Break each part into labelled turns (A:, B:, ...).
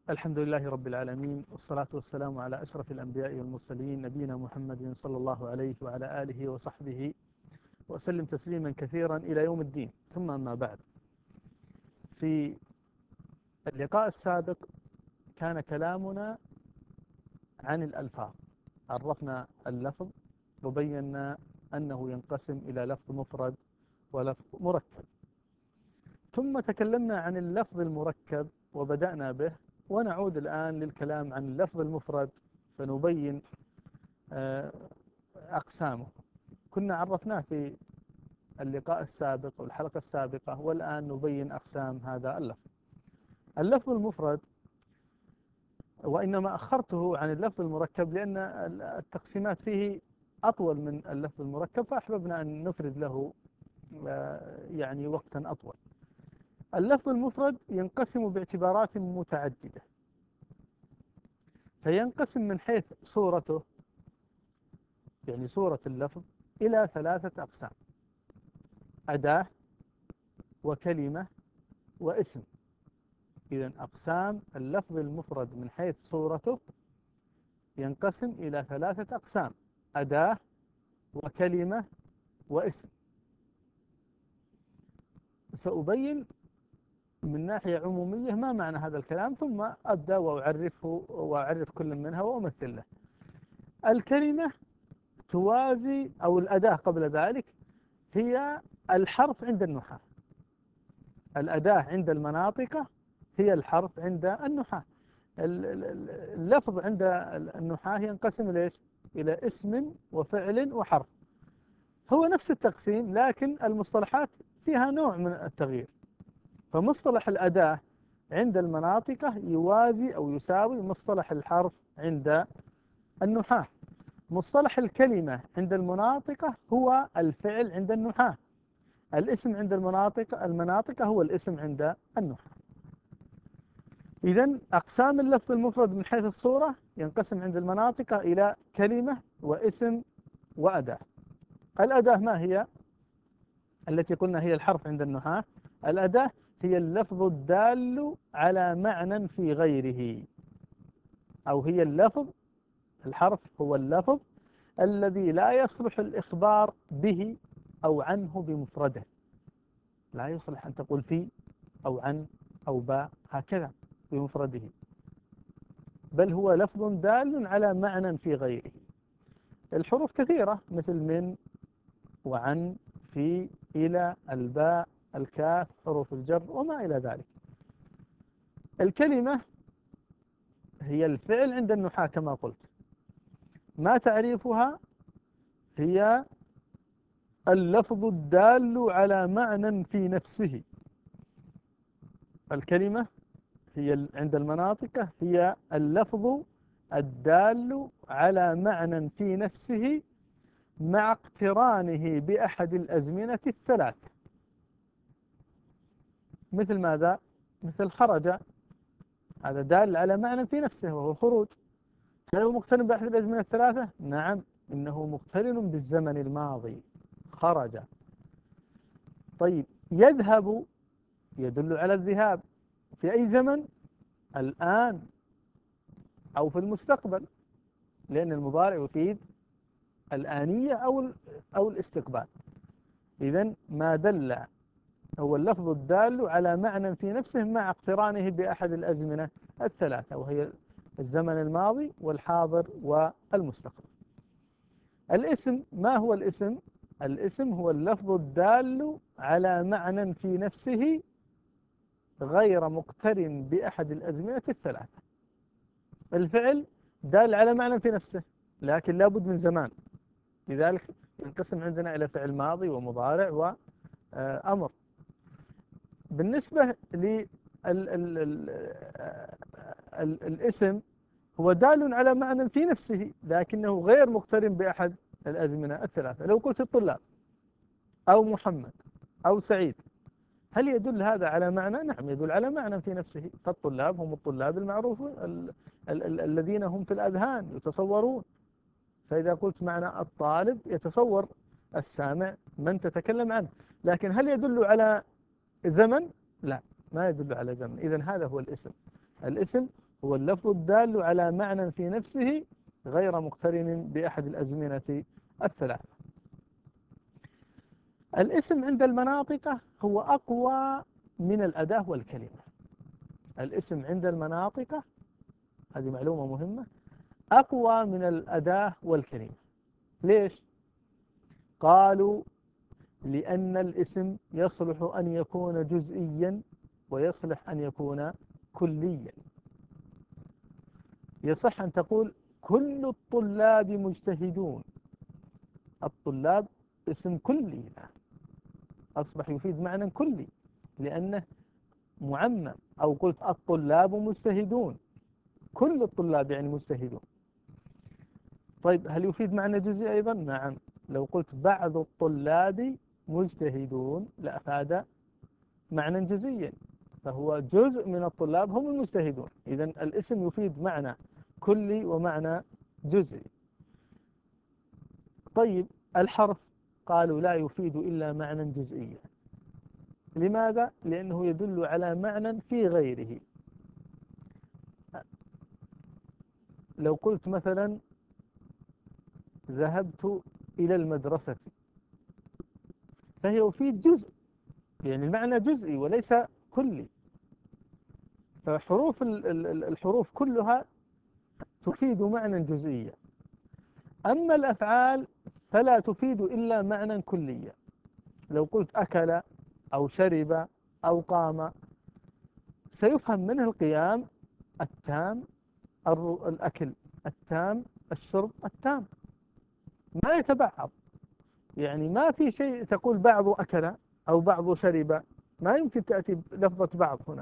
A: الحمد لله رب العالمين، والصلاة والسلام على أشرف الأنبياء والمرسلين، نبينا محمد صلى الله عليه وعلى آله وصحبه وسلم تسليما كثيرا إلى يوم الدين. ثم أما بعد، في اللقاء السابق كان كلامنا عن الألفاظ. عرفنا اللفظ وبينا أنه ينقسم إلى لفظ مفرد ولفظ مركب، ثم تكلمنا عن اللفظ المركب وبدأنا به، ونعود الآن للكلام عن اللفظ المفرد فنبين أقسامه. كنا عرفناه في اللقاء السابق والحلقة السابقة، والآن نبين أقسام هذا اللفظ. اللفظ المفرد، وإنما أخرته عن اللفظ المركب لأن التقسيمات فيه أطول من اللفظ المركب، فأحببنا أن نفرد له يعني وقتا أطول. اللفظ المفرد ينقسم باعتبارات متعددة، فينقسم من حيث صورته، يعني صورة اللفظ، إلى ثلاثة أقسام: أداة، وكلمة، واسم. إذن أقسام اللفظ المفرد من حيث صورته ينقسم إلى ثلاثة أقسام: أداة، وكلمة، واسم. سأبين من ناحية عمومية ما معنى هذا الكلام، ثم أبدأ وأعرف كل منها وأمثل له. الكلمة توازي، أو الأداة قبل ذلك، هي الحرف عند النحاة. الأداة عند المناطق هي الحرف عند النحاة. اللفظ عند النحاة ينقسم إلى اسم وفعل وحرف. هو نفس التقسيم، لكن المصطلحات فيها نوع من التغيير. فمصطلح الأداة عند المناطق يوازي أو يساوي مصطلح الحرف عند النحاة. مصطلح الكلمة عند المناطق هو الفعل عند النحاة. الاسم عند المناطق هو الاسم عند النحاة. إذن أقسام اللفظ المفرد من حيث الصورة ينقسم عند المناطق إلى كلمة واسم وأداة. الأداة ما هي؟ التي قلنا هي الحرف عند النحاة. الأداة هي اللفظ الدال على معنى في غيره، أو هي اللفظ. الحرف هو اللفظ الذي لا يصلح الإخبار به أو عنه بمفرده. لا يصلح أن تقول في أو عن أو باء هكذا بمفرده، بل هو لفظ دال على معنى في غيره. الحروف كثيرة، مثل من وعن، في، إلى، الباء، الكاف، حروف الجر وما إلى ذلك. الكلمة هي الفعل عند النحاة كما قلت. ما تعريفها؟ هي اللفظ الدال على معنى في نفسه. الكلمة هي عند المناطق هي اللفظ الدال على معنى في نفسه مع اقترانه بأحد الأزمنة الثلاث. مثل ماذا؟ مثل خرج، هذا دال على معنى في نفسه وهو الخروج. هل هو مقترن بأحد الأزمنة الثلاثة؟ نعم، إنه مقترن بالزمن الماضي، خرج. طيب، يذهب يدل على الذهاب في أي زمن؟ الآن أو في المستقبل، لأن المضارع يفيد الآنية أو الاستقبال. إذن ما دل هو اللفظ الدال على معنى في نفسه مع اقترانه بأحد الأزمنة الثلاثة، وهي الزمن الماضي والحاضر والمستقبل. الاسم، ما هو الاسم؟ الاسم هو اللفظ الدال على معنى في نفسه غير مقترن بأحد الأزمنة الثلاثة. الفعل دال على معنى في نفسه، لكن لا بد من زمان، لذلك ينقسم عندنا إلى فعل ماضي ومضارع وأمر. بالنسبة للاسم، هو دال على معنى في نفسه لكنه غير مقترن بأحد الأزمنة الثلاثة. لو قلت الطلاب أو محمد أو سعيد، هل يدل هذا على معنى؟ نعم، يدل على معنى في نفسه. فالطلاب هم الطلاب المعروفون الذين هم في الأذهان يتصورون. فإذا قلت معنى الطالب يتصور السامع من تتكلم عنه. لكن هل يدل على زمن؟ لا، ما يدل على زمن. إذن هذا هو الاسم. الاسم هو اللفظ الدال على معنى في نفسه غير مقترن بأحد الأزمنة الثلاثة. الاسم عند المناطق هو أقوى من الأداة والكلمة. الاسم عند المناطق، هذه معلومة مهمة، أقوى من الأداة والكلمة. ليش؟ قالوا لأن الاسم يصلح أن يكون جزئيا ويصلح أن يكون كليا. يصح أن تقول كل الطلاب مجتهدون. الطلاب اسم كلي، أصبح يفيد معنى كلي لأنه معمم. أو قلت الطلاب مجتهدون، كل الطلاب يعني مجتهدون. طيب هل يفيد معنى جزئي أيضا؟ نعم. لو قلت بعض الطلاب مجتهدون لأفاد معنى جزئيا، فهو جزء من الطلاب هم المجتهدون. إذن الاسم يفيد معنى كلي ومعنى جزئي. طيب الحرف قالوا لا يفيد إلا معنى جزئيا. لماذا؟ لأنه يدل على معنى في غيره. لو قلت مثلا ذهبت إلى المدرسة، فهي يفيد جزء، يعني المعنى جزئي وليس كلي. فحروف الحروف كلها تفيد معنى جزئيا. أما الأفعال فلا تفيد إلا معنى كليا. لو قلت أكل أو شرب أو قام، سيفهم منه القيام التام، الأكل التام، الشرب التام، ما يتبعض. يعني ما في شيء تقول بعض أكل أو بعض شرب، ما يمكن تأتي لفظة بعض هنا.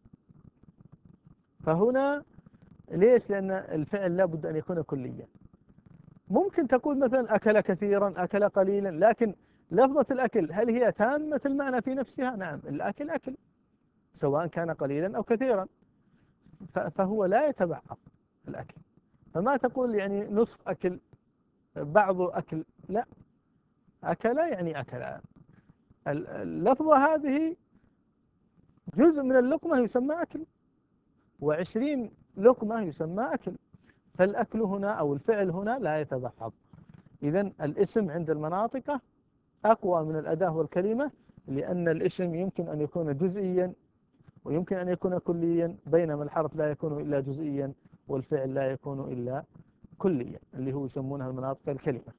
A: فهنا ليش؟ لأن الفعل لا بد أن يكون كليا. ممكن تقول مثلا أكل كثيرا، أكل قليلا، لكن لفظة الأكل هل هي تامة المعنى في نفسها؟ نعم، الأكل أكل سواء كان قليلا أو كثيرا، فهو لا يتبعض الأكل. فما تقول يعني نصف أكل، بعض أكل، لا، أكل يعني أكل. اللفظة هذه جزء من اللقمة يسمى أكل، و20 لقمة يسمى أكل. فالأكل هنا أو الفعل هنا لا يتبعض. إذن الاسم عند المناطق أقوى من الأداة والكلمة، لأن الاسم يمكن أن يكون جزئيا ويمكن أن يكون كليا، بينما الحرف لا يكون إلا جزئيا والفعل لا يكون إلا كليا، اللي هو يسمونها المناطق الكلمة.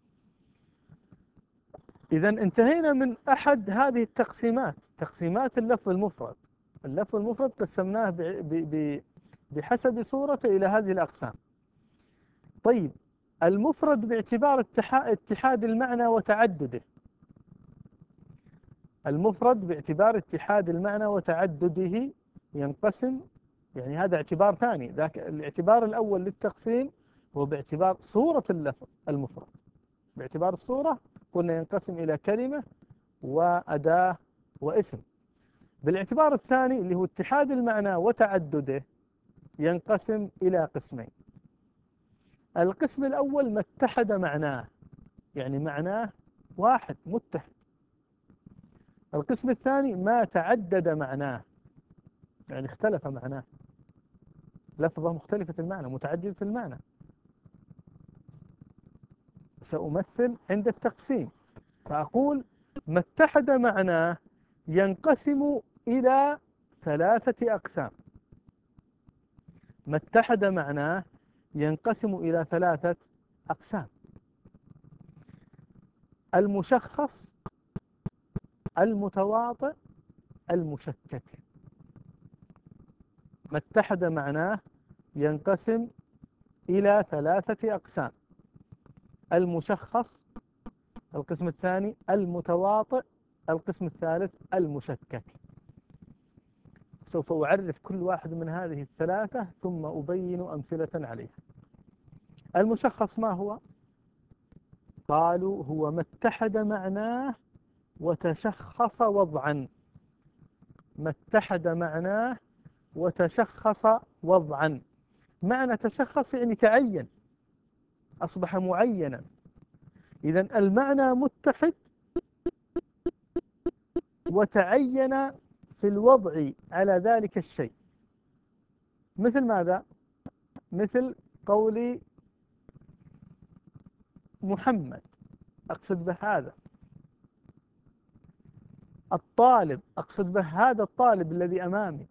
A: إذا انتهينا من أحد هذه التقسيمات، تقسيمات اللفظ المفرد. اللفظ المفرد قسمناه بحسب صورته إلى هذه الأقسام. طيب المفرد باعتبار اتحاد المعنى وتعدده. المفرد باعتبار اتحاد المعنى وتعدده ينقسم، يعني هذا اعتبار ثاني. ذاك الاعتبار الأول للتقسيم هو باعتبار صورة اللفظ المفرد. باعتبار الصورة قلنا ينقسم إلى كلمة وأداة واسم. بالاعتبار الثاني اللي هو اتحاد المعنى وتعدده ينقسم إلى قسمين. القسم الأول ما اتحد معناه، يعني معناه واحد متحد. القسم الثاني ما تعدد معناه، يعني اختلف معناه، لفظة مختلفة المعنى، متعددة المعنى. سأمثل عند التقسيم فأقول ما اتحد معناه ينقسم إلى 3 أقسام. ما اتحد معناه ينقسم إلى 3 أقسام: المشخص، المتواطئ، المشكك. ما اتحد معناه ينقسم إلى 3 أقسام: المشخص، القسم الثاني المتواطئ، القسم الثالث المشكك. سوف أعرف كل واحد من هذه ال3 ثم أبين أمثلة عليها. المشخص ما هو؟ قالوا هو ما اتحد معناه وتشخص وضعا. ما اتحد معناه وتشخص وضعا. معنى تشخص يعني تعين، أصبح معينا. إذن المعنى متحد وتعين في الوضع على ذلك الشيء. مثل ماذا؟ مثل قولي محمد، أقصد به هذا. الطالب، أقصد به هذا الطالب الذي أمامي.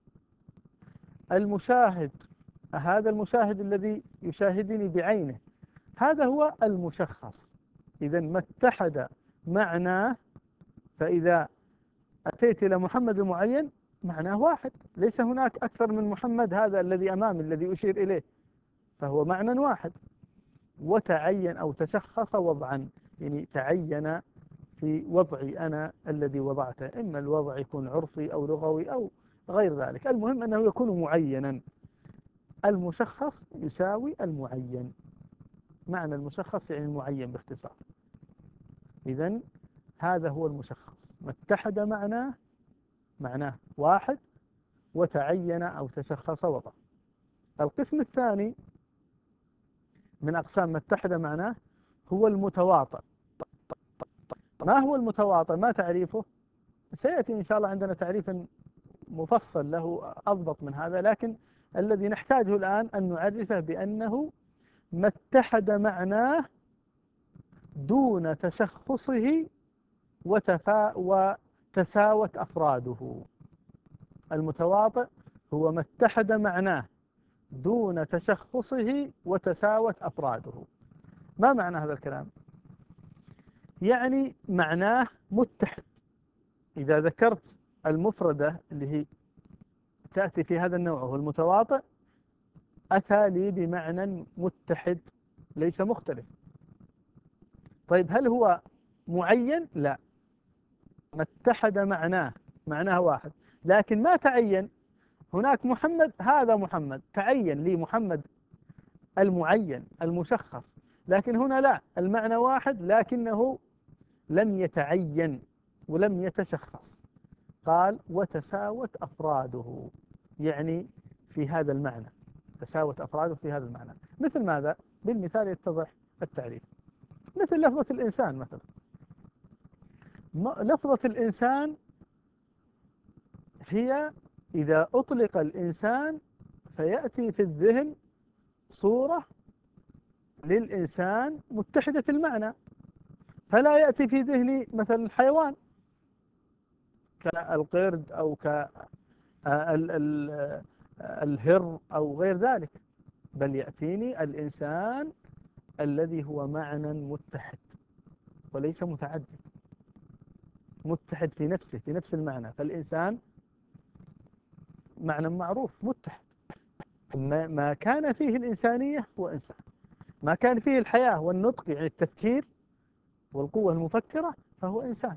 A: المشاهد، هذا المشاهد الذي يشاهدني بعينه، هذا هو المشخص. إذا ما اتحد معناه، فإذا أتيت إلى محمد المعين معناه واحد، ليس هناك أكثر من محمد هذا الذي أمامي الذي أشير إليه، فهو معنى واحد. وتعين أو تشخص وضعا، يعني تعين في وضعي أنا الذي وضعته، إما الوضع يكون عرفي أو لغوي أو غير ذلك، المهم أنه يكون معينا. المشخص يساوي المعين، معنى المشخص يعني المعين باختصار. إذن هذا هو المشخص، ما اتحد معناه واحد، وتعين أو تشخص وضع. القسم الثاني من أقسام ما اتحد معناه هو المتواطئ. ما هو المتواطئ؟ ما تعريفه؟ سيأتي إن شاء الله عندنا تعريف مفصل له أضبط من هذا، لكن الذي نحتاجه الآن أن نعرفه بأنه ما اتحد معناه دون تشخصه وتساوت أفراده. المتواطئ هو ما اتحد معناه دون تشخصه وتساوت أفراده. ما معنى هذا الكلام؟ يعني معناه متحد. إذا ذكرت المفردة اللي هي تأتي في هذا النوع وهو المتواطئ، أتى لي بمعنى متحد ليس مختلف. طيب هل هو معين؟ لا، ما اتحد معناه واحد، لكن ما تعين. هناك محمد، هذا محمد تعين لي محمد المعين المشخص، لكن هنا لا، المعنى واحد لكنه لم يتعين ولم يتشخص. قال وتساوت أفراده، يعني في هذا المعنى، تساوت أفراده في هذا المعنى. مثل ماذا؟ بالمثال يتضح التعريف. مثل لفظة الإنسان مثلا. لفظة الإنسان هي إذا أطلق الإنسان فيأتي في الذهن صورة للإنسان متحدة المعنى، فلا يأتي في ذهني مثلا الحيوان كالقرد أو كالهر أو غير ذلك، بل يأتيني الإنسان الذي هو معنى متحد وليس متعدد، متحد في نفسه، في نفس المعنى. فالإنسان معنى معروف متحد، ما كان فيه الإنسانية هو إنسان، ما كان فيه الحياة والنطق يعني التفكير والقوة المفكرة فهو إنسان.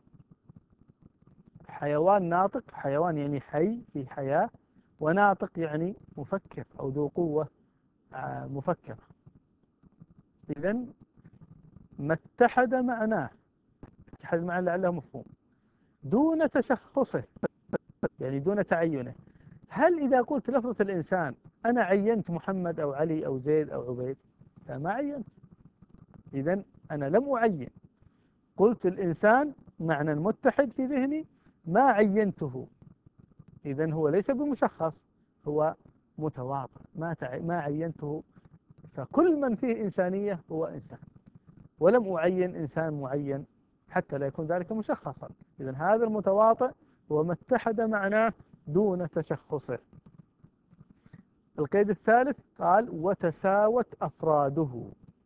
A: حيوان ناطق، حيوان يعني حي في حياة، وناطق يعني مفكر أو ذو قوة مفكرة. إذن ما اتحد معناه، اتحد معناه لعله مفهوم، دون تشخصه يعني دون تعينه. هل إذا قلت لفظة الإنسان أنا عينت محمد أو علي أو زيد أو عبيد؟ فما عينت. إذن أنا لم أعين، قلت الإنسان معنى متحد في ذهني ما عينته، إذن هو ليس بمشخص، هو متواطئ، ما عينته. فكل من فيه إنسانية هو إنسان، ولم أعين إنسان معين حتى لا يكون ذلك مشخصا. إذن هذا المتواطئ هو ما اتحد معناه دون تشخصه. القيد الثالث قال وتساوت أفراده.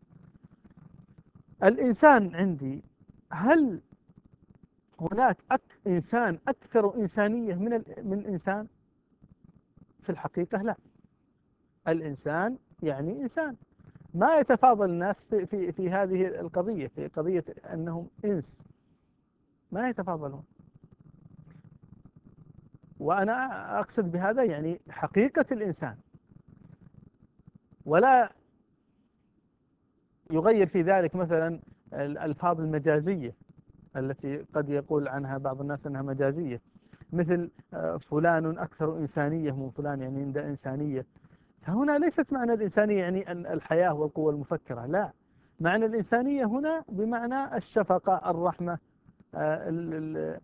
A: الإنسان عندي، هل هناك إنسان أكثر إنسانية من إنسان؟ في الحقيقة لا. الإنسان يعني إنسان، ما يتفاضل الناس في هذه القضية، في قضية أنهم إنس، ما يتفاضلون. وأنا أقصد بهذا يعني حقيقة الإنسان، ولا يغير في ذلك مثلا الألفاظ المجازية التي قد يقول عنها بعض الناس أنها مجازية، مثل فلان أكثر إنسانية من فلان يعني عنده إنسانية. فهنا ليست معنى الإنسانية يعني أن الحياة والقوة المفكرة، لا، معنى الإنسانية هنا بمعنى الشفقة، الرحمة،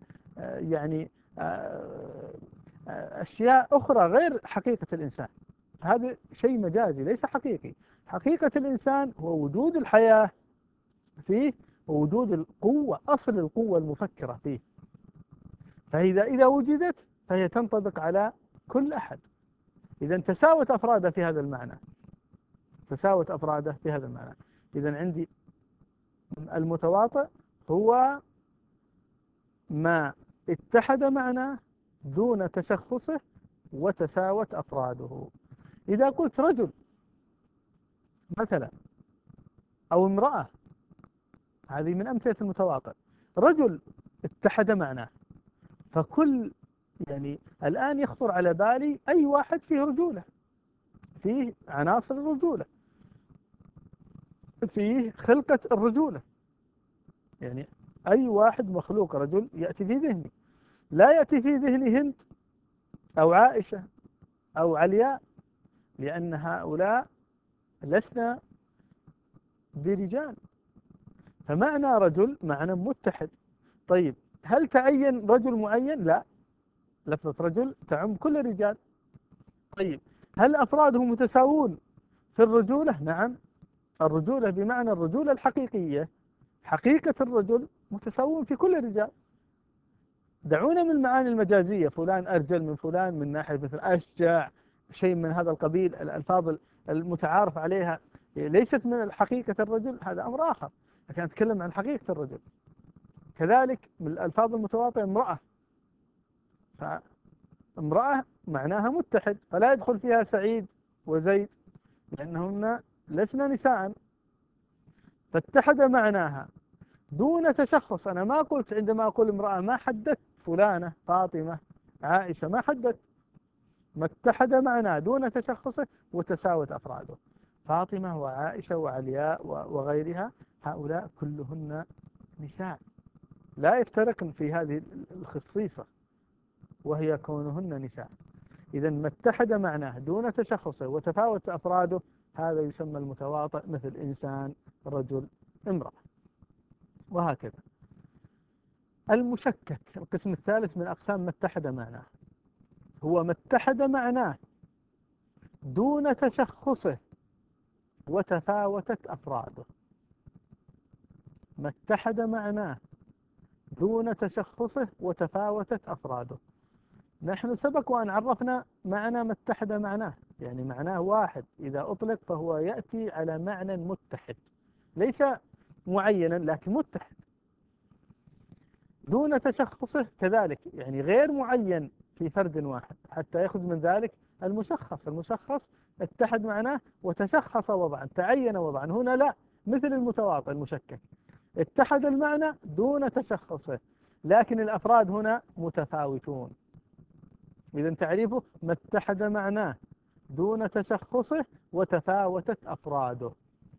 A: يعني أشياء أخرى غير حقيقة الإنسان. هذا شيء مجازي ليس حقيقي. حقيقة الإنسان هو وجود الحياة فيه ووجود القوة، أصل القوة المفكرة فيه. فإذا وجدت فهي تنطبق على كل أحد. إذا تساوت أفراده في هذا المعنى، تساوت أفراده في هذا المعنى. إذا عندي المتواطئ هو ما اتحد معناه دون تشخصه وتساوت أفراده. إذا قلت رجل مثلا أو امرأة، هذه من أمثلة المتواطئ. رجل اتحد معناه، فكل يعني الآن يخطر على بالي أي واحد فيه رجولة، فيه عناصر الرجولة، فيه خلقة الرجولة. يعني أي واحد مخلوق رجل يأتي في ذهني، لا يأتي في ذهني هند أو عائشة أو علياء، لأن هؤلاء لسنا برجال. فمعنى رجل معنى متحد. طيب هل تعين رجل معين؟ لا، لفظة رجل تعم كل الرجال. طيب هل أفراده متساوون في الرجولة؟ نعم، الرجولة بمعنى الرجولة الحقيقية، حقيقة الرجل متساوون في كل الرجال. دعونا من المعاني المجازية، فلان أرجل من فلان من ناحية مثل أشجع، شيء من هذا القبيل. الألفاظ المتعارف عليها ليست من حقيقة الرجل، هذا أمر آخر، لكن أتكلم عن حقيقة الرجل. كذلك من الألفاظ المتواطئة امرأة، فامرأة معناها متحد، فلا يدخل فيها سعيد وزيد لأنهن لسنا نساء، فاتحد معناها دون تشخص. أنا ما قلت عندما أقول امرأة ما حددت فلانة فاطمة عائشة، ما حددت، ما اتحد معناه دون تشخصه وتساوت أفراده. فاطمة وعائشة وعلياء وغيرها، هؤلاء كلهن نساء لا يفترقن في هذه الخصيصة وهي كونهن نساء. إذا ما اتحد معناه دون تشخصه وتفاوت أفراده هذا يسمى المتواطئ، مثل إنسان، رجل، امرأة، وهكذا. المشكك القسم الثالث من أقسام ما اتحد معناه، هو ما اتحد معناه دون تشخصه وتفاوتت أفراده. ما اتحد معناه دون تشخصه وتفاوتت أفراده. نحن سبق وأن عرفنا معنى ما اتحد معناه، يعني معناه واحد إذا أطلق فهو يأتي على معنى متحد، ليس معينا لكن متحد. دون تشخصه كذلك، يعني غير معين في فرد واحد، حتى يأخذ من ذلك المشخص. المشخص اتحد معناه وتشخص وضعا، تعين وضعا. هنا لا، مثل المتواطئ المشكك اتحد المعنى دون تشخصه، لكن الأفراد هنا متفاوتون. إذا تعريفه ما اتحد معناه دون تشخصه وتفاوتت أفراده.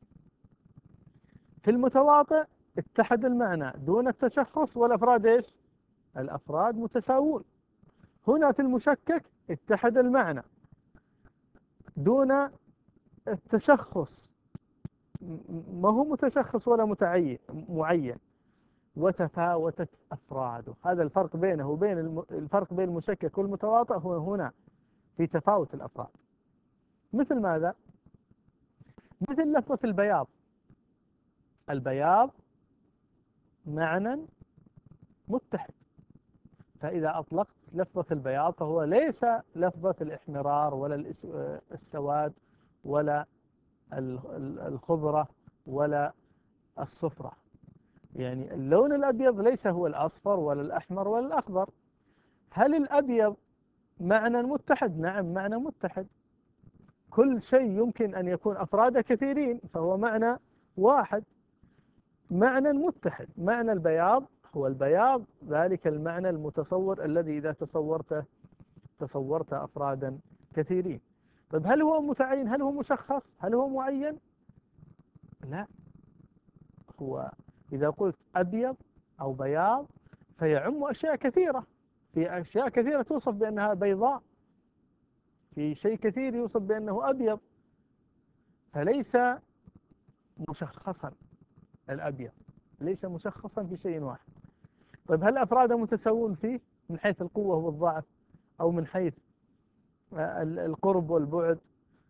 A: في المتواطئ اتحد المعنى دون التشخص والأفراد إيش؟ الأفراد متساوون. هنا في المشكك اتحد المعنى دون التشخص، ما هو متشخص ولا معين، وتفاوتت أفراده. هذا الفرق بينه وبين الفرق بين المشكك والمتواطئ هو هنا في تفاوت الأفراد. مثل ماذا؟ مثل لفظة البياض. البياض معنى متحد، فإذا أطلقت لفظة البياض فهو ليس لفظة الإحمرار ولا السواد ولا الخضرة ولا الصفرة. يعني اللون الأبيض ليس هو الأصفر ولا الأحمر ولا الأخضر. هل الأبيض معنى متحد؟ نعم معنى متحد. كل شيء يمكن أن يكون أفراد كثيرين فهو معنى واحد، معنى متحد. معنى البياض هو البياض، ذلك المعنى المتصور الذي إذا تصورت أفرادا كثيرين. طيب هل هو متعين؟ هل هو مشخص؟ هل هو معين؟ لا. هو إذا قلت أبيض أو بياض فيعم أشياء كثيرة، في أشياء كثيرة توصف بأنها بيضاء، في شيء كثير يوصف بأنه أبيض، فليس مشخصا. الأبيض ليس مشخصا في شيء واحد. طيب هل أفراده متساوون فيه من حيث القوة والضعف، أو من حيث القرب والبعد،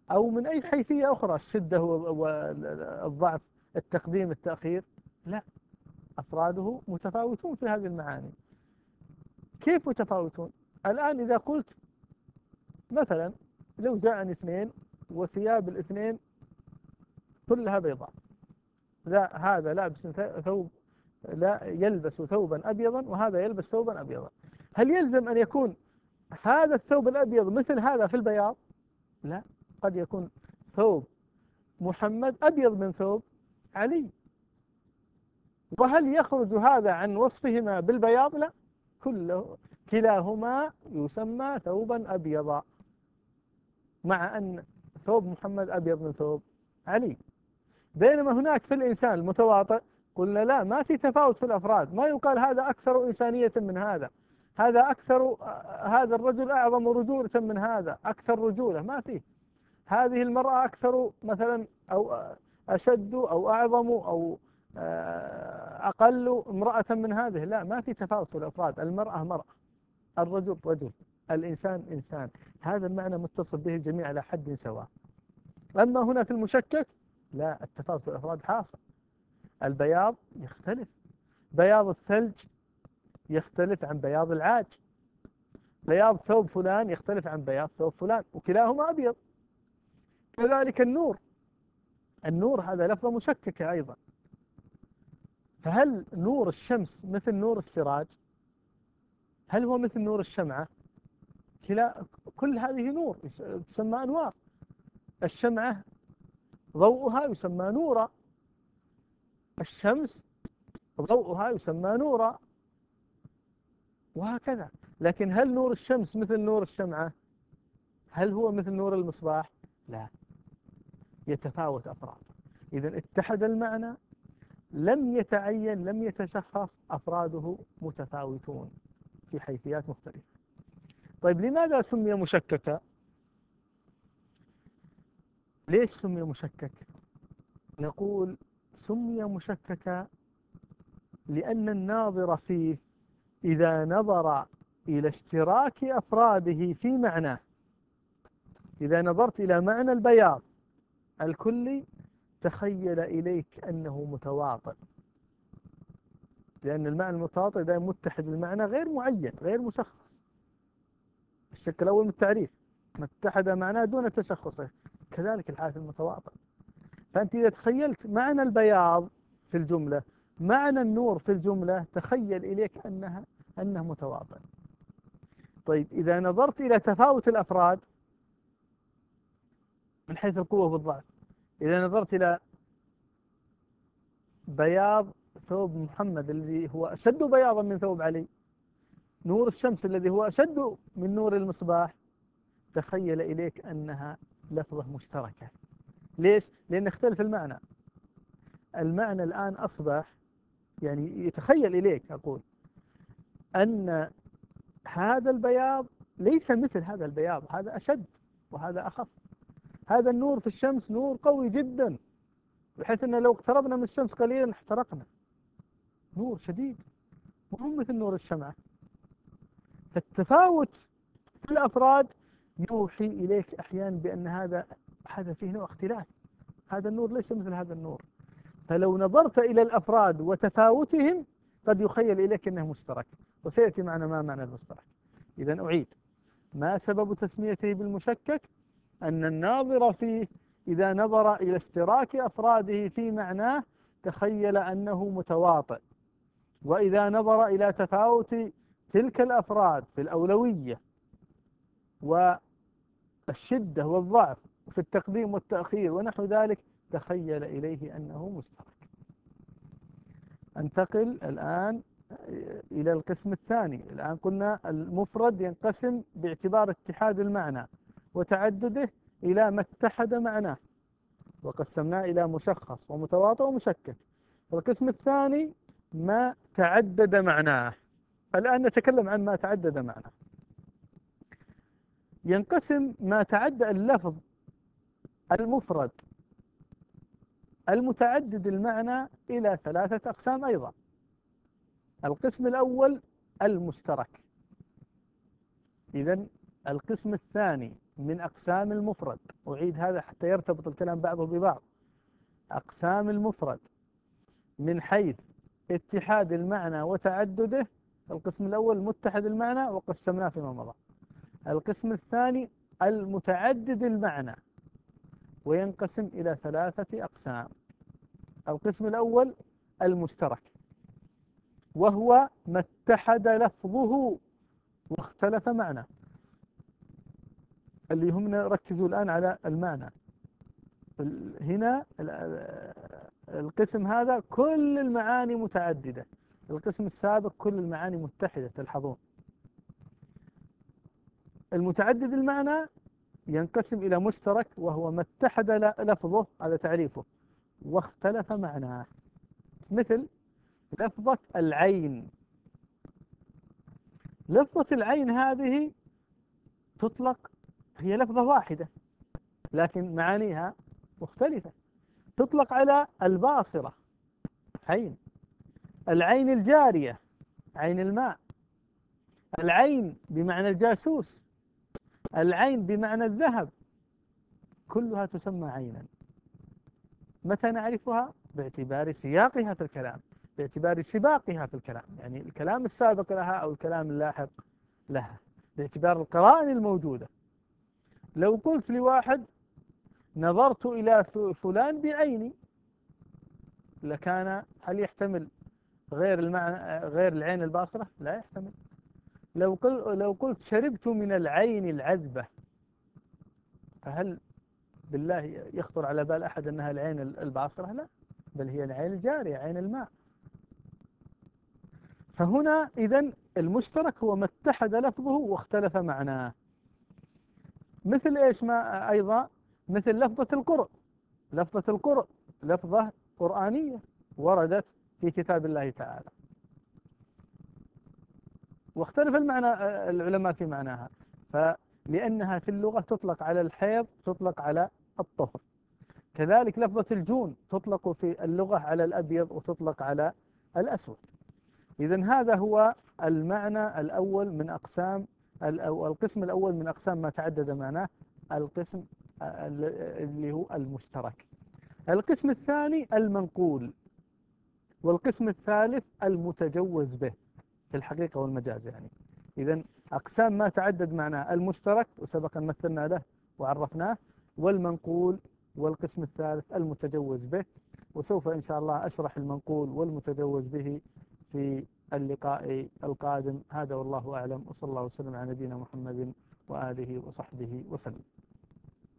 A: أو من أي حيثية أخرى، الشدة والضعف، التقديم التأخير، لا، أفراده متفاوتون في هذه المعاني. كيف متفاوتون؟ الآن إذا قلت مثلا لو جاءني اثنين وثياب الاثنين كلها بيضاء، لا هذا لابس ثوب، لا يلبس ثوبا أبيضا وهذا يلبس ثوبا أبيضا، هل يلزم أن يكون هذا الثوب الأبيض مثل هذا في البياض؟ لا، قد يكون ثوب محمد أبيض من ثوب علي. وهل يخرج هذا عن وصفهما بالبياض؟ لا، كلاهما يسمى ثوبا أبيضا، مع أن ثوب محمد أبيض من ثوب علي. بينما هناك في الإنسان المتواطئ قلنا لا، ما في تفاوت في الأفراد، ما يقال هذا أكثر إنسانية من هذا، هذا أكثر، هذا الرجل أعظم رجولة من هذا، أكثر رجولة، ما فيه. هذه المرأة أكثر مثلا، أو أشد أو أعظم أو أقل امرأة من هذه، لا، ما في تفاوت في الأفراد، المرأة مرأة، الرجل رجل، الإنسان إنسان، هذا المعنى متصل به الجميع على حد سواء. أما هنا في المشكك لا، التفاوت في الأفراد حاصل. البياض يختلف، بياض الثلج يختلف عن بياض العاج، بياض ثوب فلان يختلف عن بياض ثوب فلان، وكلاهما أبيض. كذلك النور، النور هذا لفظة مشككة أيضا، فهل نور الشمس مثل نور السراج؟ هل هو مثل نور الشمعة؟ كل هذه نور تسمى أنوار. الشمعة ضوءها يسمى نورا، الشمس ضوءها يسمى نورا، وهكذا. لكن هل نور الشمس مثل نور الشمعة؟ هل هو مثل نور المصباح؟ لا، يتفاوت أفراده. إذا اتحد المعنى، لم يتعين، لم يتشخص، أفراده متفاوتون في حيثيات مختلفة. طيب لماذا سمي مشككا؟ ليش سمي مشكك؟ نقول سمي مشككا لأن الناظر فيه إذا نظر إلى اشتراك أفراده في معناه، إذا نظرت إلى معنى البياض الكلي تخيل إليك أنه متواطئ، لأن المعنى المتواطئ دائما متحد المعنى، غير معين، غير مشخص. الشكل الأول من التعريف متحد معناه دون تشخصه، كذلك الحال في المتواطئ. فأنت إذا تخيلت معنى البياض في الجملة، معنى النور في الجملة، تخيل إليك أنه متواطئ. طيب إذا نظرت إلى تفاوت الأفراد من حيث القوة والضعف، إذا نظرت إلى بياض ثوب محمد الذي هو أشد بياضا من ثوب علي، نور الشمس الذي هو أشد من نور المصباح، تخيل إليك أنها لفظة مشتركة. ليش؟ لأن اختلف المعنى. المعنى الآن أصبح، يعني يتخيل إليك، أقول أن هذا البياض ليس مثل هذا البياض، هذا أشد وهذا أخف. هذا النور في الشمس نور قوي جدا، بحيث أن لو اقتربنا من الشمس قليلا احترقنا، نور شديد، مو مثل نور الشمعة. فالتفاوت في الأفراد يوحي إليك أحيانا بأن هذا فيه نوع اختلاف، هذا النور ليس مثل هذا النور. فلو نظرت إلى الأفراد وتفاوتهم قد يخيل إليك أنه مشترك، وسيأتي معنا ما معنى المشترك. إذا أعيد، ما سبب تسميته بالمشكك؟ أن الناظر فيه إذا نظر إلى اشتراك أفراده في معناه تخيل أنه متواطئ، وإذا نظر إلى تفاوت تلك الأفراد في الأولوية والشدة والضعف في التقديم والتأخير ونحو ذلك تخيل إليه أنه مشترك. انتقل الآن إلى القسم الثاني. الآن قلنا المفرد ينقسم باعتبار اتحاد المعنى وتعدده إلى ما اتحد معناه، وقسمناه إلى مشخص ومتواطئ ومشكك. القسم الثاني ما تعدد معناه. الآن نتكلم عن ما تعدد معناه. ينقسم ما تعدد اللفظ المفرد المتعدد المعنى إلى ثلاثة أقسام أيضا. القسم الأول المشترك. إذن القسم الثاني من أقسام المفرد. أعيد هذا حتى يرتبط الكلام بعضه ببعض. أقسام المفرد من حيث اتحاد المعنى وتعدده: القسم الأول متحد المعنى وقسمناه فيما مضى. القسم الثاني المتعدد المعنى وينقسم إلى 3 أقسام. القسم الأول المشترك، وهو ما اتحد لفظه واختلف معنى. اللي هم ركزوا الآن على المعنى. هنا القسم هذا كل المعاني متعددة، القسم السابق كل المعاني متحدة. تلحظون المتعدد المعنى ينقسم إلى مشترك، وهو ما اتحد لفظه، هذا تعريفه، واختلف معناه. مثل لفظة العين. لفظة العين هذه تطلق، هي لفظة واحدة لكن معانيها مختلفة. تطلق على الباصرة عين، العين الجارية عين الماء، العين بمعنى الجاسوس، العين بمعنى الذهب، كلها تسمى عينا. متى نعرفها؟ باعتبار سياقها في الكلام، باعتبار سباقها في الكلام، يعني الكلام السابق لها أو الكلام اللاحق لها، باعتبار القرائن الموجودة. لو قلت لواحد نظرت إلى فلان بعيني، لكان هل يحتمل غير المعنى غير العين الباصرة؟ لا يحتمل. لو قلت شربت من العين العذبة، فهل بالله يخطر على بال أحد أنها العين الباصرة؟ لا، بل هي العين الجارية عين الماء. فهنا إذن المشترك هو ما اتحد لفظه واختلف معناه. مثل إيش ما أيضا؟ مثل لفظة القرء. لفظة القرء لفظة قرآنية وردت في كتاب الله تعالى، واختلف العلماء في معناها. فلأنها في اللغة تطلق على الحيض، تطلق على الطهر. كذلك لفظة الجون تطلق في اللغة على الأبيض وتطلق على الأسود. إذن هذا هو المعنى الأول من أقسام، أو القسم الأول من أقسام ما تعدد معناه، القسم اللي هو المشترك. القسم الثاني المنقول، والقسم الثالث المتجوز به في الحقيقة والمجاز. يعني إذن أقسام ما تعدد معناه: المشترك وسبق أن مثلنا له وعرفناه، والمنقول، والقسم الثالث المتجوز به. وسوف إن شاء الله أشرح المنقول والمتجوز به في اللقاء القادم. هذا والله أعلم، وصلى الله وسلم على نبينا محمد وآله وصحبه وسلم.